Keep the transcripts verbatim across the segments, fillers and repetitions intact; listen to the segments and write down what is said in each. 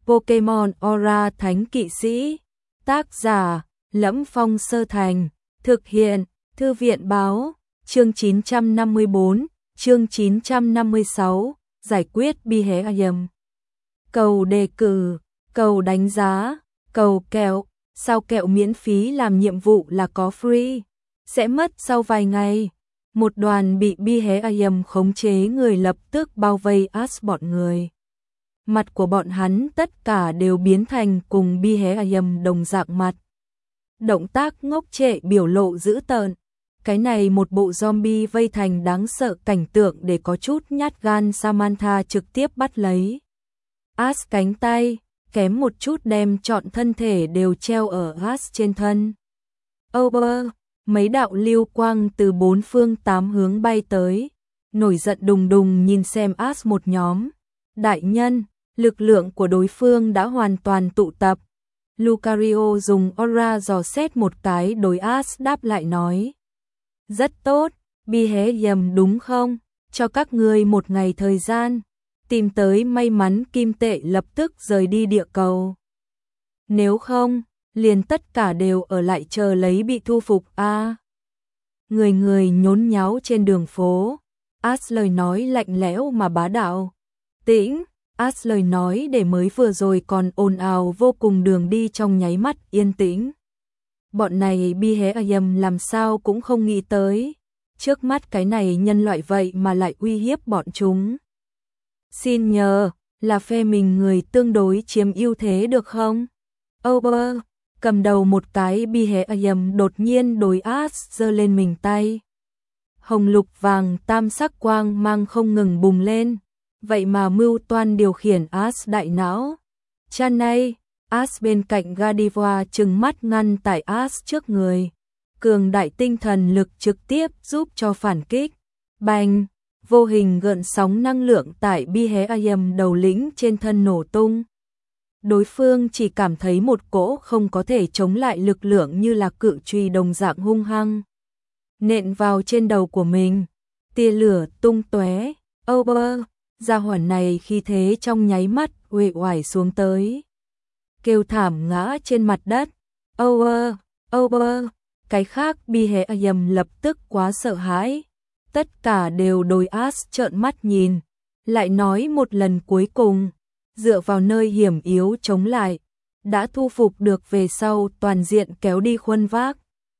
Pokemon Aura Thánh Kỵ Sĩ. Tác giả: Lẫm Phong Sơ Thành. Thực hiện: Thư viện báo. Chương chín trăm năm mươi bốn, chương chín trăm năm mươi sáu, giải quyết Behavium. Cầu đề cử, cầu đánh giá, cầu kẹo, sao kẹo miễn phí làm nhiệm vụ là có free, sẽ mất sau vài ngày. Một đoàn bị Behavium khống chế người lập tức bao vây Ash bọn người. Mặt của bọn hắn tất cả đều biến thành cùng Behavium đồng dạng mặt. Động tác ngốc trệ, biểu lộ dữ tợn. Cái này một bộ zombie vây thành đáng sợ cảnh tượng để có chút nhát gan Samantha trực tiếp bắt lấy Ash cánh tay, kém một chút đem trọn thân thể đều treo ở Ash trên thân. Over, mấy đạo lưu quang từ bốn phương tám hướng bay tới, nổi giận đùng đùng nhìn xem Ash một nhóm. Đại nhân, lực lượng của đối phương đã hoàn toàn tụ tập. Lucario dùng aura dò xét một cái đối Ash đáp lại nói. Rất tốt, Behavium đúng không? Cho các ngươi một ngày thời gian, tìm tới may mắn kim tệ lập tức rời đi địa cầu. Nếu không, liền tất cả đều ở lại chờ lấy bị thu phục a. À, người người nhốn nháo trên đường phố. Ash lời nói lạnh lẽo mà bá đạo. Tĩnh, Ash lời nói để mới vừa rồi còn ồn ào vô cùng đường đi trong nháy mắt yên tĩnh. Bọn này Behavium làm sao cũng không nghĩ tới, trước mắt cái này nhân loại vậy mà lại uy hiếp bọn chúng. Xin nhờ, là phe mình người tương đối chiếm ưu thế được không? Over, cầm đầu một cái Behavium đột nhiên đối Ash giơ lên mình tay. Hồng lục vàng tam sắc quang mang không ngừng bùng lên, vậy mà mưu toan điều khiển Ash đại não. Chan này, Ash bên cạnh Gardevoir trừng mắt ngăn tại Ash trước người. Cường đại tinh thần lực trực tiếp giúp cho phản kích. Bành, vô hình gợn sóng năng lượng tại Behavium đầu lĩnh trên thân nổ tung. Đối phương chỉ cảm thấy một cỗ không có thể chống lại lực lượng như là cự chùy đồng dạng hung hăng nện vào trên đầu của mình. Tia lửa tung tóe. Over, gia hỏa này khi thế trong nháy mắt uể oải xuống tới, kêu thảm ngã trên mặt đất. Over, over, cái khác Behavium lập tức quá sợ hãi, tất cả đều đối Ash trợn mắt nhìn, lại nói một lần cuối cùng, dựa vào nơi hiểm yếu chống lại, đã thu phục được về sau toàn diện kéo đi khuân vác.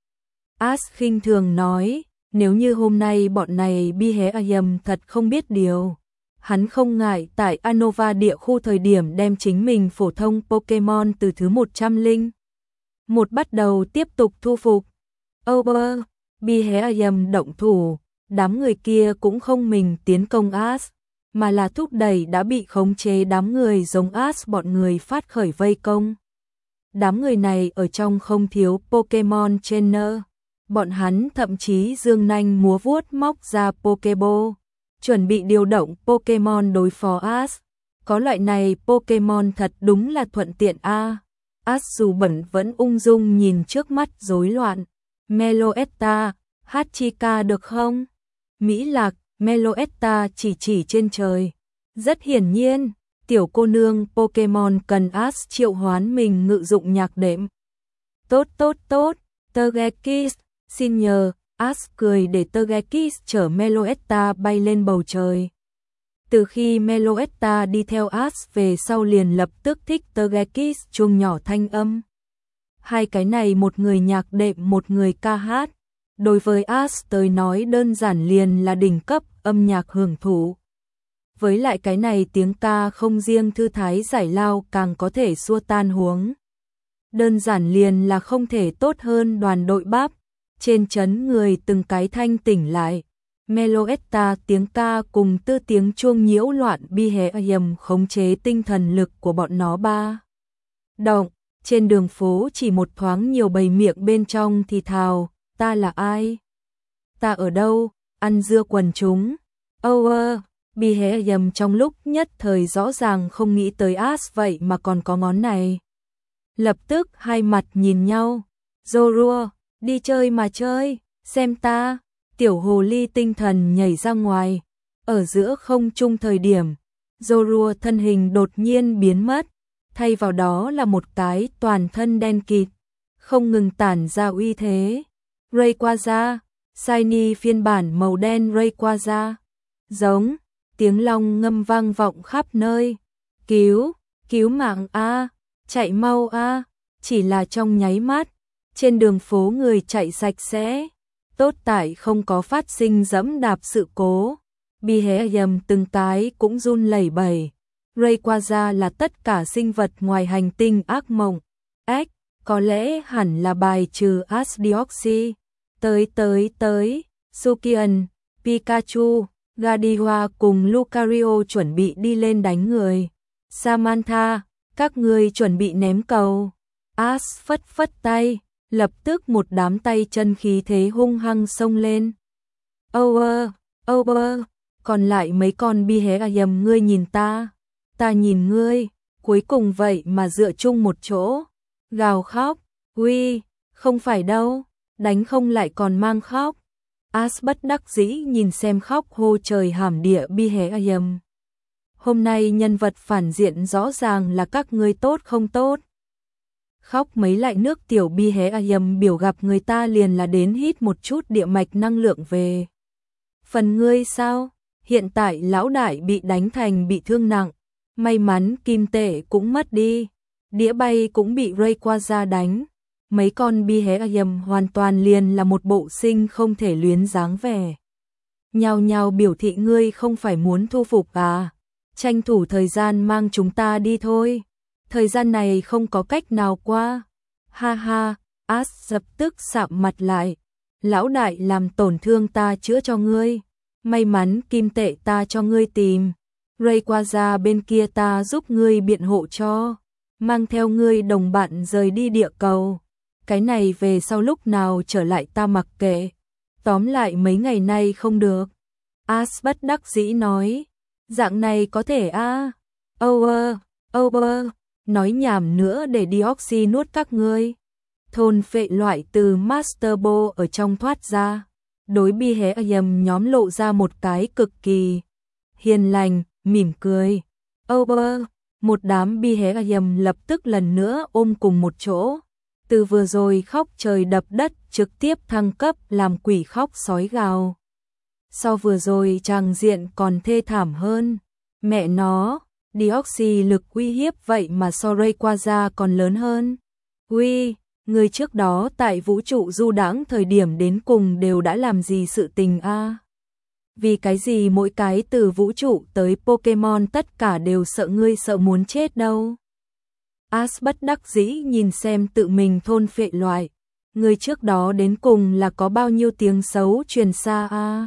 Ash khinh thường nói, nếu như hôm nay bọn này Behavium thật không biết điều, hắn không ngại tại Unova địa khu thời điểm đem chính mình phổ thông Pokemon từ thứ một trăm linh một bắt đầu tiếp tục thu phục. Over, Behavium động thủ, đám người kia cũng không mình tiến công Ash, mà là thúc đẩy đã bị khống chế đám người giống Ash bọn người phát khởi vây công. Đám người này ở trong không thiếu Pokemon Trainer, bọn hắn thậm chí dương nanh múa vuốt móc ra Pokeball, chuẩn bị điều động Pokemon đối phó Ash. Có loại này Pokemon thật đúng là thuận tiện a. À. Ash dù bẩn vẫn ung dung nhìn trước mắt rối loạn. Meloetta, Hachika được không? Mỹ Lạc, Meloetta chỉ chỉ trên trời. Rất hiển nhiên, tiểu cô nương Pokemon cần Ash triệu hoán mình ngự dụng nhạc đệm. Tốt tốt tốt, Togekiss, xin nhờ. Ash cười để Togekiss chở Meloetta bay lên bầu trời. Từ khi Meloetta đi theo Ash về sau liền lập tức thích Togekiss chuông nhỏ thanh âm. Hai cái này một người nhạc đệm một người ca hát, đối với Ash tới nói đơn giản liền là đỉnh cấp âm nhạc hưởng thụ. Với lại cái này tiếng ca không riêng thư thái giải lao càng có thể xua tan huống. Đơn giản liền là không thể tốt hơn đoàn đội bắp. Trên chấn người từng cái thanh tỉnh lại. Meloetta tiếng ca cùng tư tiếng chuông nhiễu loạn Behavium khống chế tinh thần lực của bọn nó ba. Động, trên đường phố chỉ một thoáng nhiều bầy miệng bên trong thì thào, ta là ai? Ta ở đâu? Ăn dưa quần chúng. Over, Behavium trong lúc nhất thời rõ ràng không nghĩ tới Ash vậy mà còn có ngón này. Lập tức hai mặt nhìn nhau. Zorua, đi chơi mà chơi, xem ta. Tiểu hồ ly tinh thần nhảy ra ngoài. Ở giữa không trung thời điểm, Zorua thân hình đột nhiên biến mất. thay vào đó là một cái toàn thân đen kịt, không ngừng tản ra uy thế. Rayquaza, Shiny phiên bản màu đen Rayquaza. Giống, tiếng long ngâm vang vọng khắp nơi. Cứu, cứu mạng a, chạy mau a, chỉ là trong nháy mắt, trên đường phố người chạy sạch sẽ. Tốt tại không có phát sinh dẫm đạp sự cố. Behavior từng cái cũng run lẩy bẩy. Rayquaza là tất cả sinh vật ngoài hành tinh ác mộng. Ếch, có lẽ hẳn là bài trừ Arceus. Tới tới tới, Sukian, Pikachu, Gardevoir cùng Lucario chuẩn bị đi lên đánh người. Samantha, các người chuẩn bị ném cầu. Ash phất phất tay, lập tức một đám tay chân khí thế hung hăng xông lên. Over, over, còn lại mấy con Behavior ngươi nhìn ta, ta nhìn ngươi, cuối cùng vậy mà dựa chung một chỗ. Gào khóc, uy, không phải đâu, đánh không lại còn mang khóc. Ash bất đắc dĩ nhìn xem khóc hô trời hàm địa Behavior. Hôm nay nhân vật phản diện rõ ràng là các ngươi tốt không tốt. Khóc mấy lại nước tiểu Behavior biểu gặp người ta liền là đến hít một chút địa mạch năng lượng về. Phần ngươi sao? Hiện tại lão đại bị đánh thành bị thương nặng. May mắn kim tệ cũng mất đi. Đĩa bay cũng bị Rayquaza đánh. Mấy con Behavior hoàn toàn liền là một bộ sinh không thể luyến dáng vẻ. Nhào nhào biểu thị ngươi không phải muốn thu phục à? Tranh thủ thời gian mang chúng ta đi thôi. Thời gian này không có cách nào qua. Ha ha, Ash lập tức sạm mặt lại. Lão đại làm tổn thương ta chữa cho ngươi. May mắn kim tệ ta cho ngươi tìm. Rayquaza bên kia ta giúp ngươi biện hộ cho. Mang theo ngươi đồng bạn rời đi địa cầu. Cái này về sau lúc nào trở lại ta mặc kệ. Tóm lại mấy ngày nay không được. Ash bất đắc dĩ nói. Dạng này có thể a à? Over, over. Nói nhảm nữa để Deoxy nuốt các ngươi. Thôn phệ loại từ Master Ball ở trong thoát ra. Đối Behavior nhóm lộ ra một cái cực kỳ hiền lành, mỉm cười. Over, một đám Behavior lập tức lần nữa ôm cùng một chỗ. Từ vừa rồi khóc trời đập đất trực tiếp thăng cấp làm quỷ khóc sói gào. Sau vừa rồi tràng diện còn thê thảm hơn. Mẹ nó, Deoxy lực uy hiếp vậy mà so Rayquaza còn lớn hơn. Uy, người trước đó tại vũ trụ du đãng thời điểm đến cùng đều đã làm gì sự tình a? À? Vì cái gì mỗi cái từ vũ trụ tới Pokemon tất cả đều sợ ngươi sợ muốn chết đâu. Ash bất đắc dĩ nhìn xem tự mình thôn phệ loại. Người trước đó đến cùng là có bao nhiêu tiếng xấu truyền xa a? À?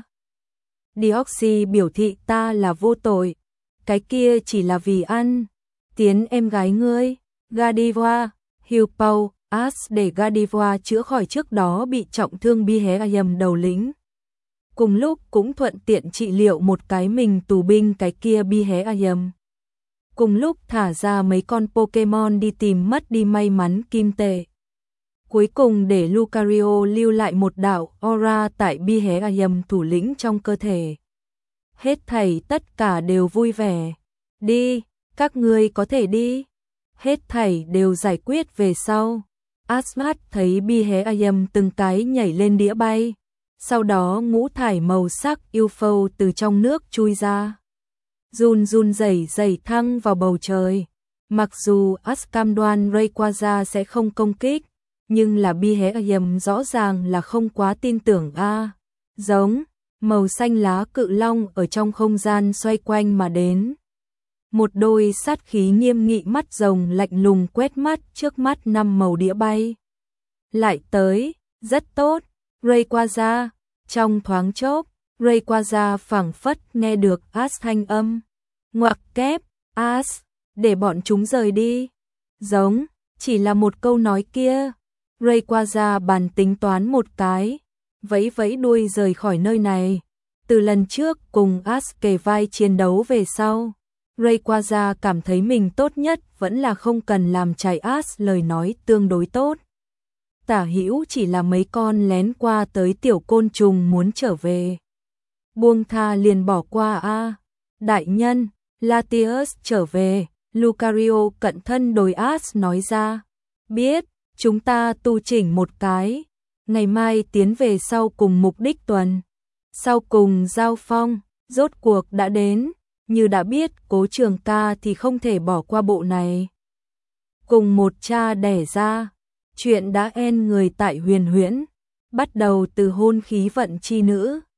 Deoxy biểu thị ta là vô tội. Cái kia chỉ là vì ăn. Tiến em gái ngươi. Gardevoir, Hupao, Ash để Gardevoir chữa khỏi trước đó bị trọng thương Behavior đầu lĩnh. Cùng lúc cũng thuận tiện trị liệu một cái mình tù binh cái kia Behavior. Cùng lúc thả ra mấy con Pokemon đi tìm mất đi may mắn kim tệ. Cuối cùng để Lucario lưu lại một đạo aura tại Behavior thủ lĩnh trong cơ thể. Hết thảy tất cả đều vui vẻ. Đi, các ngươi có thể đi. Hết thảy đều giải quyết về sau. Asmat thấy Behavior từng cái nhảy lên đĩa bay. Sau đó ngũ thải màu sắc u ép ô từ trong nước chui ra. Run run rẩy rẩy thăng vào bầu trời. Mặc dù Ash cam đoan Rayquaza sẽ không công kích, nhưng là Behavior rõ ràng là không quá tin tưởng a. À, giống, màu xanh lá cự long ở trong không gian xoay quanh mà đến. Một đôi sát khí nghiêm nghị mắt rồng lạnh lùng quét mắt trước mắt năm màu đĩa bay. Lại tới, rất tốt, Rayquaza, trong thoáng chốc, Rayquaza phảng phất nghe được Ash thanh âm. Ngoặc kép, Ash, để bọn chúng rời đi. Giống, chỉ là một câu nói kia. Rayquaza bàn tính toán một cái, vẫy vẫy đuôi rời khỏi nơi này. Từ lần trước cùng Ash kề vai chiến đấu về sau, Rayquaza cảm thấy mình tốt nhất vẫn là không cần làm trái Ash lời nói tương đối tốt. Tả hữu chỉ là mấy con lén qua tới tiểu côn trùng muốn trở về. Buông tha liền bỏ qua a. À. Đại nhân, Latios trở về, Lucario cận thân đồi As nói ra. Biết, chúng ta tu chỉnh một cái. Ngày mai tiến về sau cùng mục đích tuần. Sau cùng giao phong, rốt cuộc đã đến. Như đã biết Cố Trường Ca thì không thể bỏ qua bộ này. Cùng một cha đẻ ra, chuyện đã en người tại Huyền Huyễn, bắt đầu từ hôn khí vận chi nữ,